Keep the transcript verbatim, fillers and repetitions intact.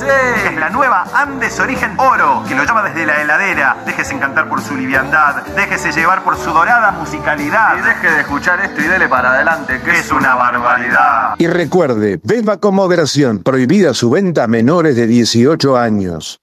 Es la nueva Andes Origen Oro, que lo llama desde la heladera. Déjese encantar por su liviandad, déjese llevar por su dorada musicalidad. Y deje de escuchar esto y dele para adelante, que es una barbaridad. Y recuerde, beba con moderación, prohibida su venta a menores de dieciocho años.